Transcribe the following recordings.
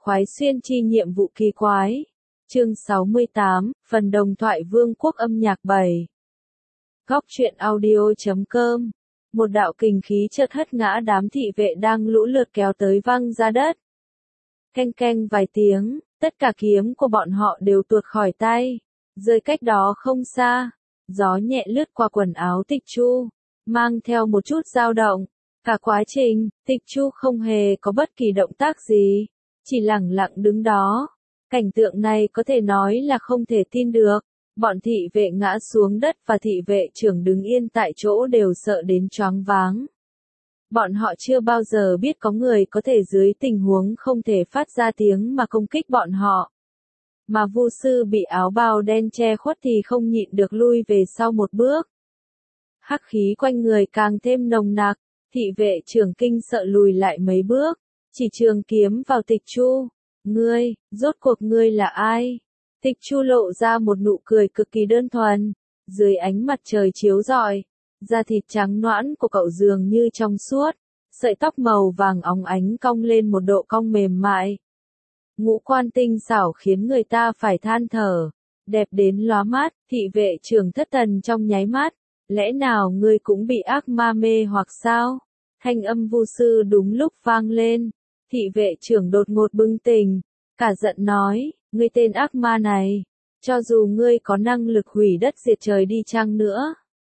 khoái xuyên chi nhiệm vụ kỳ quái. Chương 68, phần đồng thoại Vương quốc âm nhạc 7. Góc truyện audio.com. Một đạo kình khí chợt hất ngã đám thị vệ đang lũ lượt kéo tới văng ra đất. Keng keng vài tiếng, tất cả kiếm của bọn họ đều tuột khỏi tay, rơi cách đó không xa. Gió nhẹ lướt qua quần áo Tịch Chu, mang theo một chút dao động. Cả quá trình, Tịch Chu không hề có bất kỳ động tác gì, chỉ lẳng lặng đứng đó. Cảnh tượng này có thể nói là không thể tin được. Bọn thị vệ ngã xuống đất và thị vệ trưởng đứng yên tại chỗ đều sợ đến choáng váng. Bọn họ chưa bao giờ biết có người có thể dưới tình huống không thể phát ra tiếng mà công kích bọn họ. Mà Vu sư bị áo bào đen che khuất thì không nhịn được lui về sau một bước. Hắc khí quanh người càng thêm nồng nặc, thị vệ trưởng kinh sợ lùi lại mấy bước, chỉ trường kiếm vào Tịch Chu. Ngươi, rốt cuộc ngươi là ai? Tịch Chu lộ ra một nụ cười cực kỳ đơn thuần, dưới ánh mặt trời chiếu rọi, da thịt trắng nõn của cậu dường như trong suốt, sợi tóc màu vàng óng ánh cong lên một độ cong mềm mại. Ngũ quan tinh xảo khiến người ta phải than thở, đẹp đến lóa mắt. Thị vệ trưởng thất thần trong nháy mắt, lẽ nào ngươi cũng bị ác ma mê hoặc sao? Thanh âm Vu sư đúng lúc vang lên, thị vệ trưởng đột ngột bừng tỉnh, cả giận nói, ngươi tên ác ma này, cho dù ngươi có năng lực hủy đất diệt trời đi chăng nữa,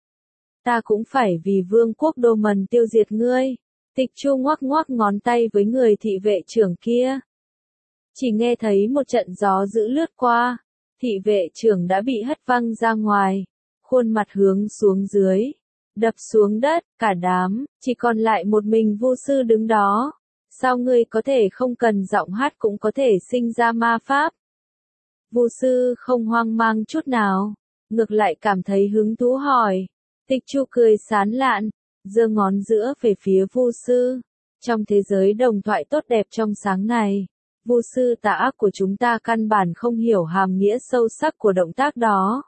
ta cũng phải vì vương quốc Đô Mần tiêu diệt ngươi. Tịch Chu ngoắc ngoắc ngón tay với người thị vệ trưởng kia. Chỉ nghe thấy một trận gió dữ lướt qua, thị vệ trưởng đã bị hất văng ra ngoài, khuôn mặt hướng xuống dưới, đập xuống đất, cả đám, chỉ còn lại một mình Vu sư đứng đó. Sao ngươi có thể không cần giọng hát cũng có thể sinh ra ma pháp? Vu sư không hoang mang chút nào, ngược lại cảm thấy hứng thú hỏi. Tịch Chu cười sán lạn, giơ ngón giữa về phía Vu sư. Trong thế giới đồng thoại tốt đẹp trong sáng này, Vu sư tà ác của chúng ta căn bản không hiểu hàm nghĩa sâu sắc của động tác đó.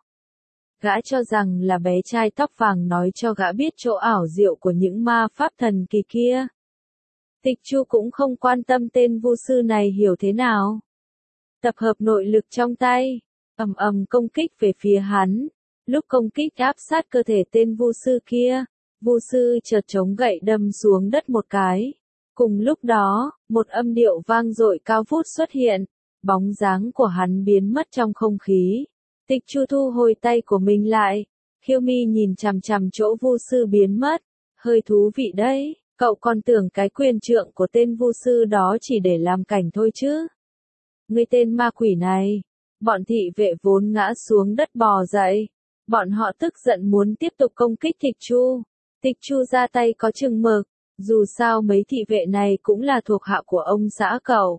Gã cho rằng là bé trai tóc vàng nói cho gã biết chỗ ảo diệu của những ma pháp thần kỳ kia. Tịch Chu cũng không quan tâm tên Vu sư này hiểu thế nào. Tập hợp nội lực trong tay, ầm ầm công kích về phía hắn. Lúc công kích áp sát cơ thể tên Vu sư kia, Vu sư chợt chống gậy đâm xuống đất một cái. Cùng lúc đó, một âm điệu vang dội cao vút xuất hiện, bóng dáng của hắn biến mất trong không khí. Tịch Chu thu hồi tay của mình lại, Khiêu Mi nhìn chằm chằm chỗ Vu sư biến mất, hơi thú vị đấy. Cậu còn tưởng cái quyền trượng của tên Vu sư đó chỉ để làm cảnh thôi chứ? Ngươi tên ma quỷ này! Bọn thị vệ vốn ngã xuống đất bò dậy. Bọn họ tức giận muốn tiếp tục công kích Tịch Chu. Tịch Chu ra tay có chừng mực, dù sao mấy thị vệ này cũng là thuộc hạ của ông xã cậu.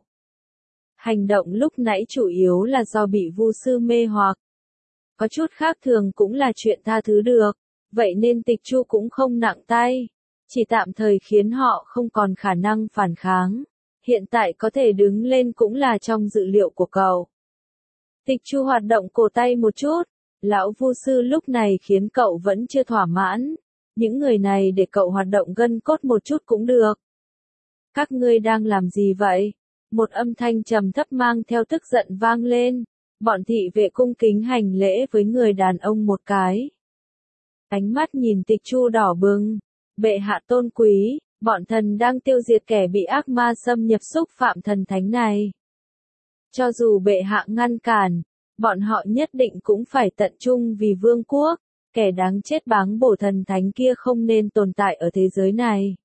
Hành động lúc nãy chủ yếu là do bị Vu sư mê hoặc. Có chút khác thường cũng là chuyện tha thứ được, vậy nên Tịch Chu cũng không nặng tay. Chỉ tạm thời khiến họ không còn khả năng phản kháng. Hiện tại có thể đứng lên cũng là trong dự liệu của cậu. Tịch Chu hoạt động cổ tay một chút. Lão Vu sư lúc này khiến cậu vẫn chưa thỏa mãn. Những người này để cậu hoạt động gân cốt một chút cũng được. Các ngươi đang làm gì vậy? Một âm thanh trầm thấp mang theo tức giận vang lên. Bọn thị vệ cung kính hành lễ với người đàn ông một cái. Ánh mắt nhìn Tịch Chu đỏ bừng. Bệ hạ tôn quý, bọn thần đang tiêu diệt kẻ bị ác ma xâm nhập xúc phạm thần thánh này. Cho dù bệ hạ ngăn cản, bọn họ nhất định cũng phải tận trung vì vương quốc, kẻ đáng chết báng bổ thần thánh kia không nên tồn tại ở thế giới này.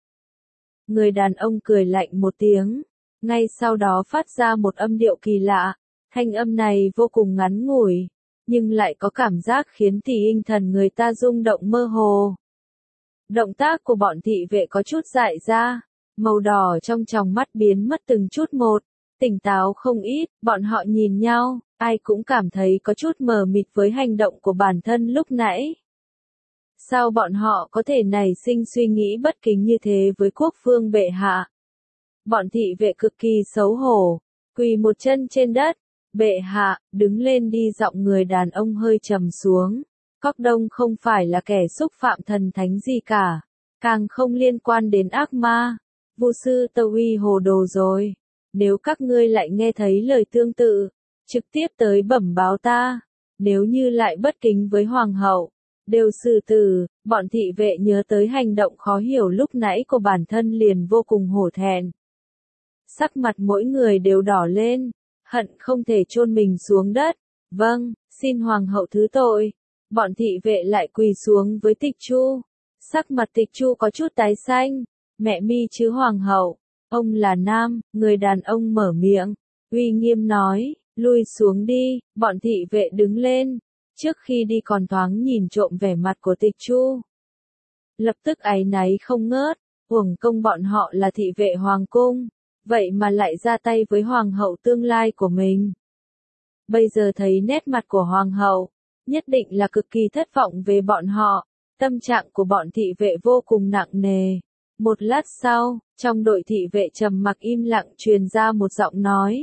Người đàn ông cười lạnh một tiếng, ngay sau đó phát ra một âm điệu kỳ lạ, thanh âm này vô cùng ngắn ngủi, nhưng lại có cảm giác khiến tinh thần người ta rung động mơ hồ. Động tác của bọn thị vệ có chút dại ra, màu đỏ trong tròng mắt biến mất từng chút một, tỉnh táo không ít, bọn họ nhìn nhau, ai cũng cảm thấy có chút mờ mịt với hành động của bản thân lúc nãy. Sao bọn họ có thể nảy sinh suy nghĩ bất kính như thế với quốc vương bệ hạ? Bọn thị vệ cực kỳ xấu hổ, quỳ một chân trên đất, bệ hạ, đứng lên đi. Giọng người đàn ông hơi trầm xuống. Cóc Đông không phải là kẻ xúc phạm thần thánh gì cả, càng không liên quan đến ác ma. Vu sư Tâu Uy hồ đồ rồi. Nếu các ngươi lại nghe thấy lời tương tự, trực tiếp tới bẩm báo ta. Nếu như lại bất kính với hoàng hậu, đều xử tử. Bọn thị vệ nhớ tới hành động khó hiểu lúc nãy của bản thân liền vô cùng hổ thẹn. Sắc mặt mỗi người đều đỏ lên, hận không thể chôn mình xuống đất. Vâng, xin hoàng hậu thứ tội. Bọn thị vệ lại quỳ xuống với Tịch Chu. Sắc mặt Tịch Chu có chút tái xanh. Mẹ mi chứ hoàng hậu, ông là nam. Người đàn ông mở miệng, uy nghiêm nói, lui xuống đi. Bọn thị vệ đứng lên, trước khi đi còn thoáng nhìn trộm vẻ mặt của Tịch Chu. Lập tức áy náy không ngớt, uổng công bọn họ là thị vệ hoàng cung, vậy mà lại ra tay với hoàng hậu tương lai của mình. Bây giờ thấy nét mặt của hoàng hậu, nhất định là cực kỳ thất vọng về bọn họ, tâm trạng của bọn thị vệ vô cùng nặng nề. Một lát sau, trong đội thị vệ trầm mặc im lặng truyền ra một giọng nói.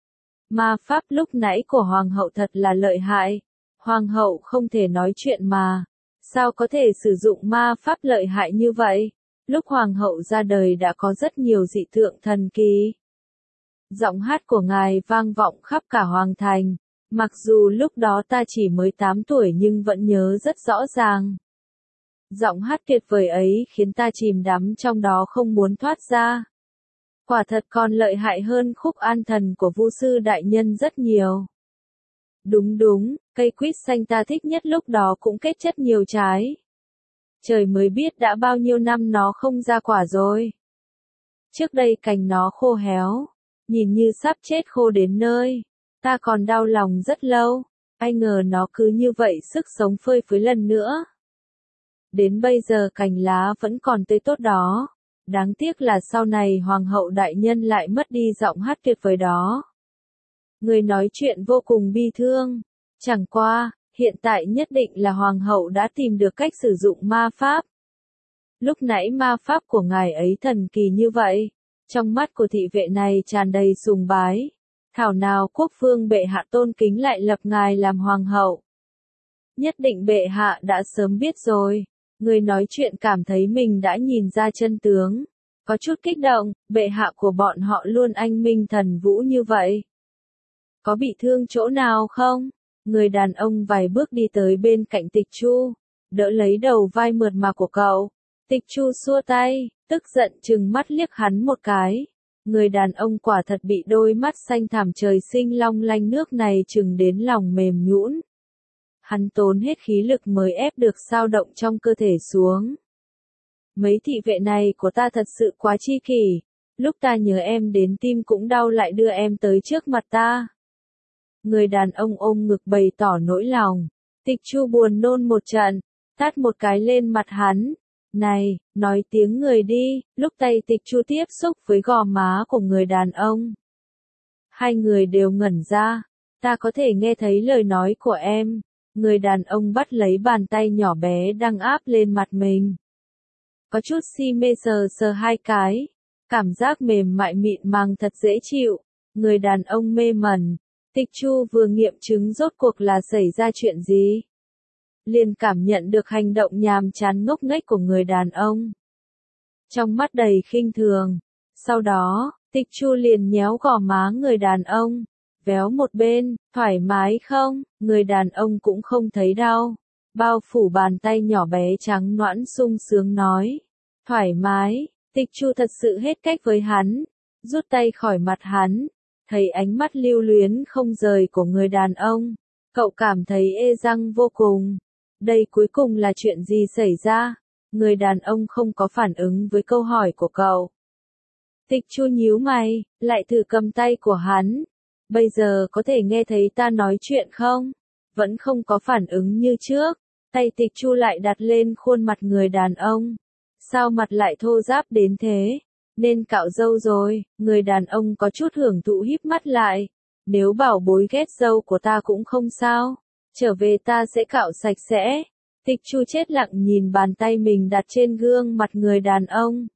Ma pháp lúc nãy của hoàng hậu thật là lợi hại. Hoàng hậu không thể nói chuyện mà. Sao có thể sử dụng ma pháp lợi hại như vậy? Lúc hoàng hậu ra đời đã có rất nhiều dị tượng thần kỳ. Giọng hát của ngài vang vọng khắp cả hoàng thành. Mặc dù lúc đó ta chỉ mới 8 tuổi nhưng vẫn nhớ rất rõ ràng. Giọng hát tuyệt vời ấy khiến ta chìm đắm trong đó không muốn thoát ra. Quả thật còn lợi hại hơn khúc an thần của Vu sư đại nhân rất nhiều. Đúng đúng, cây quýt xanh ta thích nhất lúc đó cũng kết chất nhiều trái. Trời mới biết đã bao nhiêu năm nó không ra quả rồi. Trước đây cành nó khô héo, nhìn như sắp chết khô đến nơi. Ta còn đau lòng rất lâu, ai ngờ nó cứ như vậy sức sống phơi phới lần nữa. Đến bây giờ cành lá vẫn còn tươi tốt đó. Đáng tiếc là sau này hoàng hậu đại nhân lại mất đi giọng hát tuyệt vời đó. Người nói chuyện vô cùng bi thương. Chẳng qua, hiện tại nhất định là hoàng hậu đã tìm được cách sử dụng ma pháp. Lúc nãy ma pháp của ngài ấy thần kỳ như vậy. Trong mắt của thị vệ này tràn đầy sùng bái. Thảo nào quốc vương bệ hạ tôn kính lại lập ngài làm hoàng hậu. Nhất định bệ hạ đã sớm biết rồi. Người nói chuyện cảm thấy mình đã nhìn ra chân tướng. Có chút kích động, bệ hạ của bọn họ luôn anh minh thần vũ như vậy. Có bị thương chỗ nào không? Người đàn ông vài bước đi tới bên cạnh Tịch Chu, đỡ lấy đầu vai mượt mà của cậu. Tịch Chu xua tay, tức giận trừng mắt liếc hắn một cái. Người đàn ông quả thật bị đôi mắt xanh thẳm trời sinh long lanh nước này trừng đến lòng mềm nhũn. Hắn tốn hết khí lực mới ép được dao động trong cơ thể xuống. Mấy thị vệ này của ta thật sự quá chi kỷ. Lúc ta nhớ em đến tim cũng đau lại đưa em tới trước mặt ta. Người đàn ông ôm ngực bày tỏ nỗi lòng. Tịch Chu buồn nôn một trận, tát một cái lên mặt hắn. Này, nói tiếng người đi. Lúc tay Tịch Chu tiếp xúc với gò má của người đàn ông. Hai người đều ngẩn ra. Ta có thể nghe thấy lời nói của em. Người đàn ông bắt lấy bàn tay nhỏ bé đang áp lên mặt mình. Có chút si mê sờ sờ hai cái. Cảm giác mềm mại mịn màng thật dễ chịu. Người đàn ông mê mẩn. Tịch Chu vừa nghiệm chứng rốt cuộc là xảy ra chuyện gì. Liền cảm nhận được hành động nhàm chán ngốc nghếch của người đàn ông. Trong mắt đầy khinh thường. Sau đó, Tịch Chu liền nhéo gò má người đàn ông. Véo một bên, thoải mái không? Người đàn ông cũng không thấy đau. Bao phủ bàn tay nhỏ bé trắng nõn sung sướng nói. Thoải mái, Tịch Chu thật sự hết cách với hắn. Rút tay khỏi mặt hắn. Thấy ánh mắt lưu luyến không rời của người đàn ông. Cậu cảm thấy ê răng vô cùng. Đây cuối cùng là chuyện gì xảy ra? Người đàn ông không có phản ứng với câu hỏi của cậu. Tịch Chu nhíu mày, lại thử cầm tay của hắn. Bây giờ có thể nghe thấy ta nói chuyện không? Vẫn không có phản ứng như trước. Tay Tịch Chu lại đặt lên khuôn mặt người đàn ông. Sao mặt lại thô ráp đến thế? Nên cạo râu rồi. Người đàn ông có chút hưởng thụ híp mắt lại. Nếu bảo bối ghét râu của ta cũng không sao. Trở về ta sẽ cạo sạch sẽ. Tịch Chu chết lặng nhìn bàn tay mình đặt trên gương mặt người đàn ông.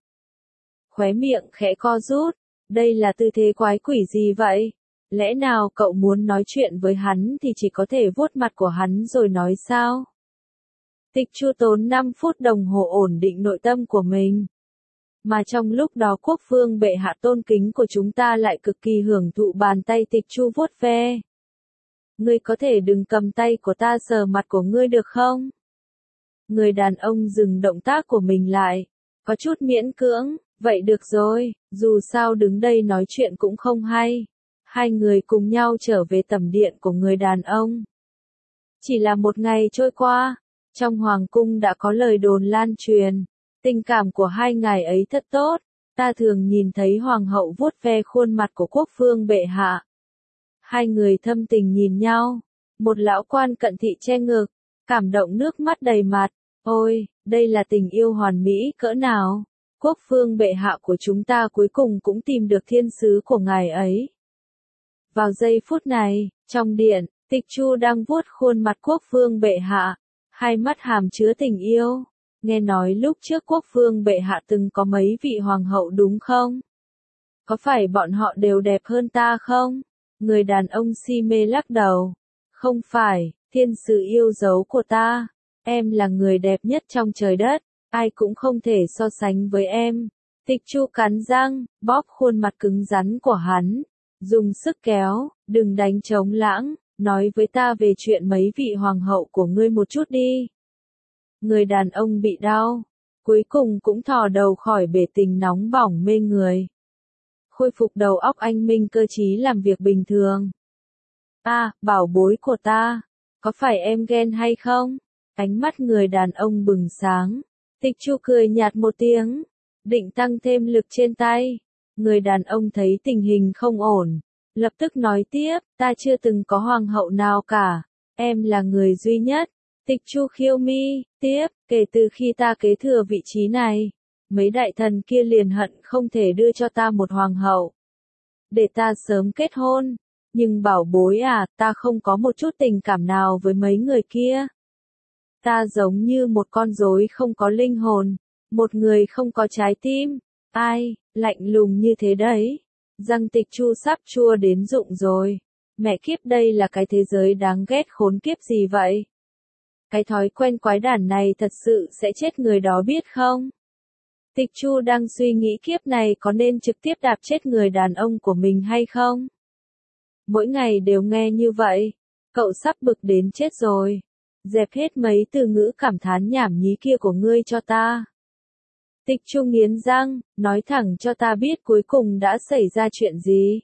Khóe miệng khẽ co rút. Đây là tư thế quái quỷ gì vậy? Lẽ nào cậu muốn nói chuyện với hắn thì chỉ có thể vuốt mặt của hắn rồi nói sao? Tịch Chu tốn 5 phút đồng hồ ổn định nội tâm của mình. Mà trong lúc đó quốc vương bệ hạ tôn kính của chúng ta lại cực kỳ hưởng thụ bàn tay Tịch Chu vuốt ve. Ngươi có thể đừng cầm tay của ta sờ mặt của ngươi được không? Người đàn ông dừng động tác của mình lại, có chút miễn cưỡng, vậy được rồi, dù sao đứng đây nói chuyện cũng không hay. Hai người cùng nhau trở về tẩm điện của người đàn ông. Chỉ là một ngày trôi qua, trong hoàng cung đã có lời đồn lan truyền, tình cảm của hai ngài ấy thật tốt, ta thường nhìn thấy hoàng hậu vuốt ve khuôn mặt của quốc vương bệ hạ. Hai người thâm tình nhìn nhau, một lão quan cận thị che ngực, cảm động nước mắt đầy mặt, ôi, đây là tình yêu hoàn mỹ cỡ nào, quốc vương bệ hạ của chúng ta cuối cùng cũng tìm được thiên sứ của ngài ấy. Vào giây phút này, trong điện, Tịch Chu đang vuốt khuôn mặt quốc vương bệ hạ, hai mắt hàm chứa tình yêu. Nghe nói lúc trước quốc vương bệ hạ từng có mấy vị hoàng hậu đúng không? Có phải bọn họ đều đẹp hơn ta không? Người đàn ông si mê lắc đầu. Không phải, thiên sứ yêu dấu của ta. Em là người đẹp nhất trong trời đất, ai cũng không thể so sánh với em. Tịch Chu cắn răng, bóp khuôn mặt cứng rắn của hắn. Dùng sức kéo, đừng đánh trống lãng, nói với ta về chuyện mấy vị hoàng hậu của ngươi một chút đi. Người đàn ông bị đau, cuối cùng cũng thò đầu khỏi bể tình nóng bỏng mê người. Khôi phục đầu óc anh minh cơ trí làm việc bình thường. Bảo bối của ta, có phải em ghen hay không? Ánh mắt người đàn ông bừng sáng. Tịch Chu cười nhạt một tiếng, định tăng thêm lực trên tay. Người đàn ông thấy tình hình không ổn, lập tức nói tiếp, ta chưa từng có hoàng hậu nào cả, em là người duy nhất. Tịch Chu khiêu mi, tiếp, kể từ khi ta kế thừa vị trí này, mấy đại thần kia liền hận không thể đưa cho ta một hoàng hậu. Để ta sớm kết hôn, nhưng bảo bối ta không có một chút tình cảm nào với mấy người kia. Ta giống như một con rối không có linh hồn, một người không có trái tim. Ai, lạnh lùng như thế đấy. Răng Tịch Chu sắp chua đến rụng rồi. Mẹ kiếp, đây là cái thế giới đáng ghét khốn kiếp gì vậy? Cái thói quen quái đản này thật sự sẽ chết người đó biết không? Tịch Chu đang suy nghĩ kiếp này có nên trực tiếp đạp chết người đàn ông của mình hay không? Mỗi ngày đều nghe như vậy, cậu sắp bực đến chết rồi. Dẹp hết mấy từ ngữ cảm thán nhảm nhí kia của ngươi cho ta. Tịch Chu nghiến răng, nói thẳng cho ta biết cuối cùng đã xảy ra chuyện gì.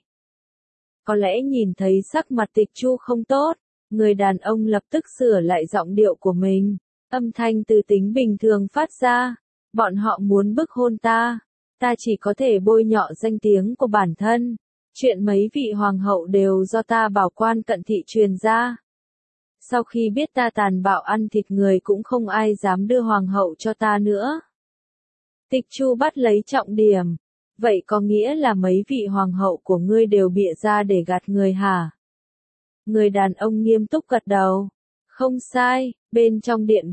Có lẽ nhìn thấy sắc mặt Tịch Chu không tốt, người đàn ông lập tức sửa lại giọng điệu của mình. Âm thanh từ tính bình thường phát ra. Bọn họ muốn bức hôn ta. Ta chỉ có thể bôi nhọ danh tiếng của bản thân. Chuyện mấy vị hoàng hậu đều do ta bảo quan cận thị truyền ra. Sau khi biết ta tàn bạo ăn thịt người cũng không ai dám đưa hoàng hậu cho ta nữa. Tịch Chu bắt lấy trọng điểm. Vậy có nghĩa là mấy vị hoàng hậu của ngươi đều bịa ra để gạt người hả? Người đàn ông nghiêm túc gật đầu. Không sai, bên trong điện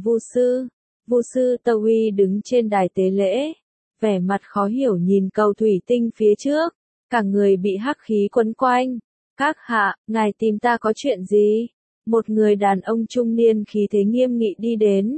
Vu sư Tâu Uy đứng trên đài tế lễ, vẻ mặt khó hiểu nhìn cầu thủy tinh phía trước, cả người bị hắc khí quấn quanh. Các hạ, ngài tìm ta có chuyện gì? Một người đàn ông trung niên khí thế nghiêm nghị đi đến.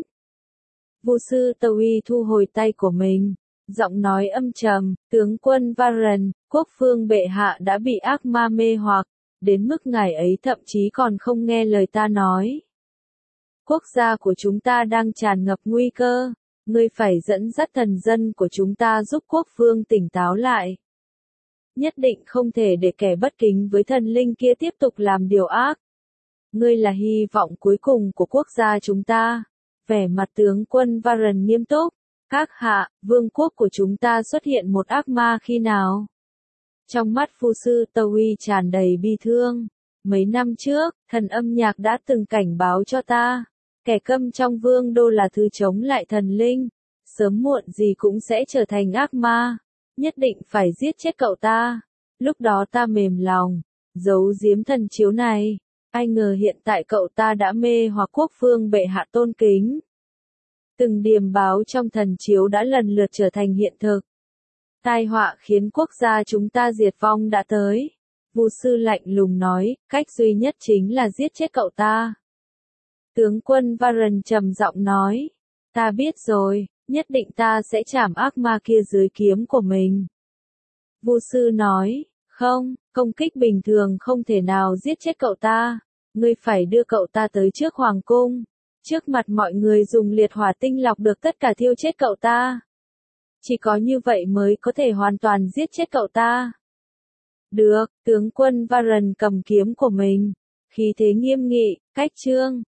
Vu sư Tâu Uy thu hồi tay của mình, giọng nói âm trầm, tướng quân Varen, quốc vương bệ hạ đã bị ác ma mê hoặc, đến mức ngài ấy thậm chí còn không nghe lời ta nói. Quốc gia của chúng ta đang tràn ngập nguy cơ, ngươi phải dẫn dắt thần dân của chúng ta giúp quốc vương tỉnh táo lại. Nhất định không thể để kẻ bất kính với thần linh kia tiếp tục làm điều ác. Ngươi là hy vọng cuối cùng của quốc gia chúng ta. Vẻ mặt tướng quân Varen nghiêm túc. Các hạ, vương quốc của chúng ta xuất hiện một ác ma khi nào? Trong mắt Vu sư Tâu Uy tràn đầy bi thương. Mấy năm trước, thần âm nhạc đã từng cảnh báo cho ta. Kẻ câm trong vương đô là thứ chống lại thần linh. Sớm muộn gì cũng sẽ trở thành ác ma. Nhất định phải giết chết cậu ta. Lúc đó ta mềm lòng. Giấu giếm thần chiếu này. Ai ngờ hiện tại cậu ta đã mê hoặc quốc vương bệ hạ tôn kính. Từng điềm báo trong thần chiếu đã lần lượt trở thành hiện thực. Tai họa khiến quốc gia chúng ta diệt vong đã tới. Vu sư lạnh lùng nói, cách duy nhất chính là giết chết cậu ta. Tướng quân Varen trầm giọng nói, ta biết rồi, Nhất định ta sẽ trảm ác ma kia dưới kiếm của mình. Vu sư nói, không, công kích bình thường không thể nào giết chết cậu ta. Ngươi phải đưa cậu ta tới trước hoàng cung. Trước mặt mọi người dùng liệt hỏa tinh lọc được tất cả thiêu chết cậu ta. Chỉ có như vậy mới có thể hoàn toàn giết chết cậu ta. Được, tướng quân Varren cầm kiếm của mình. Khí thế nghiêm nghị, cách trương.